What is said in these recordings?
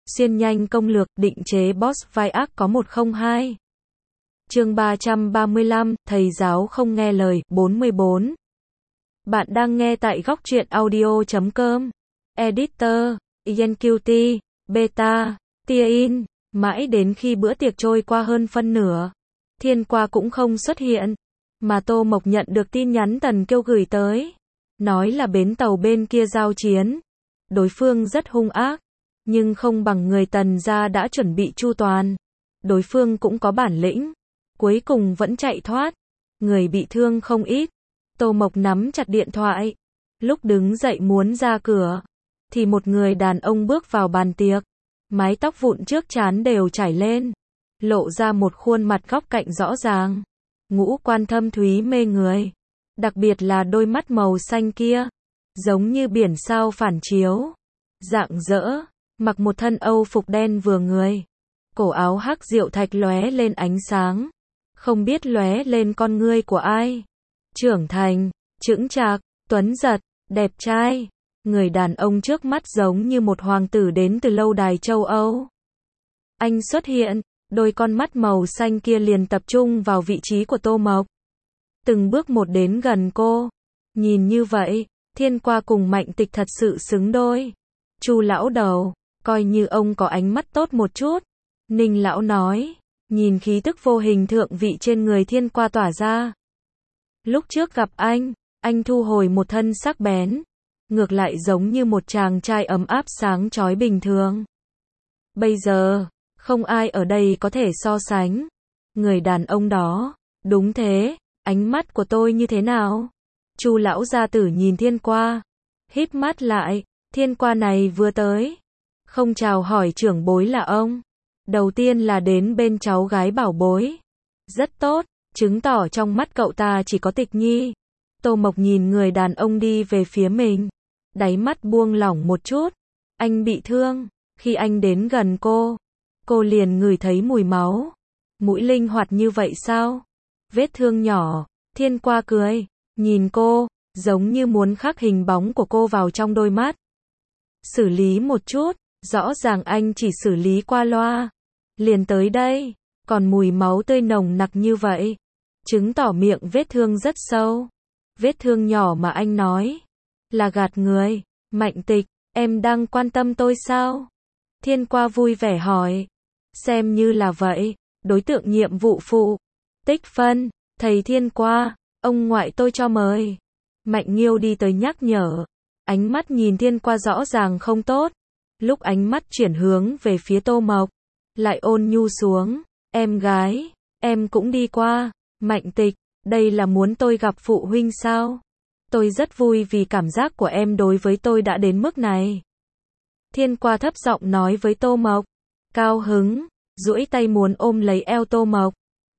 Xuyên nhanh công lược, định chế boss vai ác có 102. Chương 335, thầy giáo không nghe lời, 44. Bạn đang nghe tại góc truyện audio.com. Editor, Ian Cutie, Beta, Tia-in. Mãi đến khi bữa tiệc trôi qua hơn phân nửa, Thiên Qua cũng không xuất hiện, mà Tô Mộc nhận được tin nhắn Tần Kiêu gửi tới, nói là bến tàu bên kia giao chiến. Đối phương rất hung ác, nhưng không bằng người Tần gia đã chuẩn bị chu toàn. Đối phương cũng có bản lĩnh, cuối cùng vẫn chạy thoát. Người bị thương không ít. Tô Mộc nắm chặt điện thoại, lúc đứng dậy muốn ra cửa, thì một người đàn ông bước vào bàn tiệc. Mái tóc vụn trước trán đều trải lên, lộ ra một khuôn mặt góc cạnh rõ ràng, ngũ quan thâm thúy mê người, đặc biệt là đôi mắt màu xanh kia, giống như biển sao phản chiếu, rạng rỡ, mặc một thân Âu phục đen vừa người, cổ áo hắc diệu thạch lóe lên ánh sáng, không biết lóe lên con ngươi của ai. Trưởng thành, chững chạc, tuấn giật, đẹp trai. Người đàn ông trước mắt giống như một hoàng tử đến từ lâu đài châu Âu. Anh xuất hiện, đôi con mắt màu xanh kia liền tập trung vào vị trí của Tô Mộc. Từng bước một đến gần cô. Nhìn như vậy, Thiên Qua cùng Mạnh Tịch thật sự xứng đôi. Chu lão đầu, coi như ông có ánh mắt tốt một chút. Ninh lão nói, nhìn khí tức vô hình thượng vị trên người Thiên Qua tỏa ra. Lúc trước gặp anh thu hồi một thân sắc bén, ngược lại giống như một chàng trai ấm áp sáng chói bình thường. Bây giờ, không ai ở đây có thể so sánh. Người đàn ông đó, đúng thế, ánh mắt của tôi như thế nào? Chu lão gia tử nhìn Thiên Qua, híp mắt lại, Thiên Qua này vừa tới, không chào hỏi trưởng bối là ông. Đầu tiên là đến bên cháu gái bảo bối. Rất tốt, chứng tỏ trong mắt cậu ta chỉ có Tịch Nhi. Tô Mộc nhìn người đàn ông đi về phía mình, đáy mắt buông lỏng một chút. Anh bị thương, khi anh đến gần cô liền ngửi thấy mùi máu. Mũi linh hoạt như vậy sao? Vết thương nhỏ. Thiên Qua cười, nhìn cô, giống như muốn khắc hình bóng của cô vào trong đôi mắt. Xử lý một chút, rõ ràng anh chỉ xử lý qua loa. Liền tới đây, còn mùi máu tươi nồng nặc như vậy, chứng tỏ miệng vết thương rất sâu. Vết thương nhỏ mà anh nói là gạt người. Mạnh Tịch, em đang quan tâm tôi sao? Thiên Qua vui vẻ hỏi. Xem như là vậy. Đối tượng nhiệm vụ phụ. Tích phân, thầy Thiên Qua, ông ngoại tôi cho mời. Mạnh Nghiêu đi tới nhắc nhở. Ánh mắt nhìn Thiên Qua rõ ràng không tốt. Lúc ánh mắt chuyển hướng về phía Tô Mộc, lại ôn nhu xuống. Em gái, em cũng đi qua. Mạnh Tịch, đây là muốn tôi gặp phụ huynh sao? Tôi rất vui vì cảm giác của em đối với tôi đã đến mức này. Thiên Qua thấp giọng nói với Tô Mộc. Cao hứng, duỗi tay muốn ôm lấy eo Tô Mộc.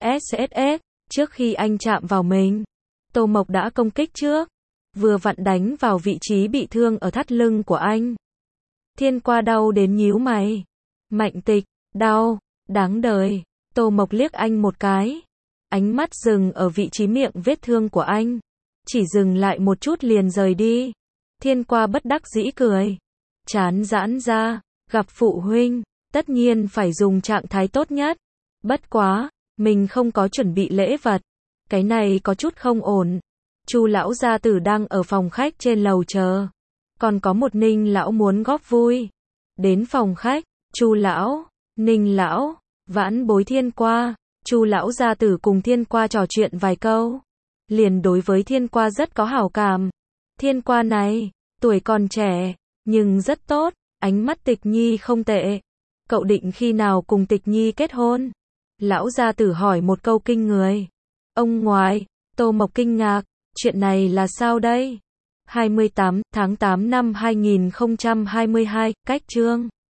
SSS, trước khi anh chạm vào mình, Tô Mộc đã công kích trước, vừa vặn đánh vào vị trí bị thương ở thắt lưng của anh. Thiên Qua đau đến nhíu mày. Mạnh Tịch, đau, đáng đời. Tô Mộc liếc anh một cái. Ánh mắt dừng ở vị trí miệng vết thương của anh. Chỉ dừng lại một chút liền rời đi. Thiên Qua bất đắc dĩ cười. Chán giãn ra, gặp phụ huynh, tất nhiên phải dùng trạng thái tốt nhất. Bất quá, mình không có chuẩn bị lễ vật. Cái này có chút không ổn. Chu lão gia tử đang ở phòng khách trên lầu chờ. Còn có một Ninh lão muốn góp vui. Đến phòng khách, Chu lão, Ninh lão, vãn bối Thiên Qua. Chu lão gia tử cùng Thiên Qua trò chuyện vài câu, liền đối với Thiên Qua rất có hảo cảm. Thiên Qua này, tuổi còn trẻ, nhưng rất tốt, ánh mắt Tịch Nhi không tệ. Cậu định khi nào cùng Tịch Nhi kết hôn? Lão gia tử hỏi một câu kinh người. Ông ngoại, Tô Mộc kinh ngạc, chuyện này là sao đây? 28 tháng 8 năm 2022, cách chương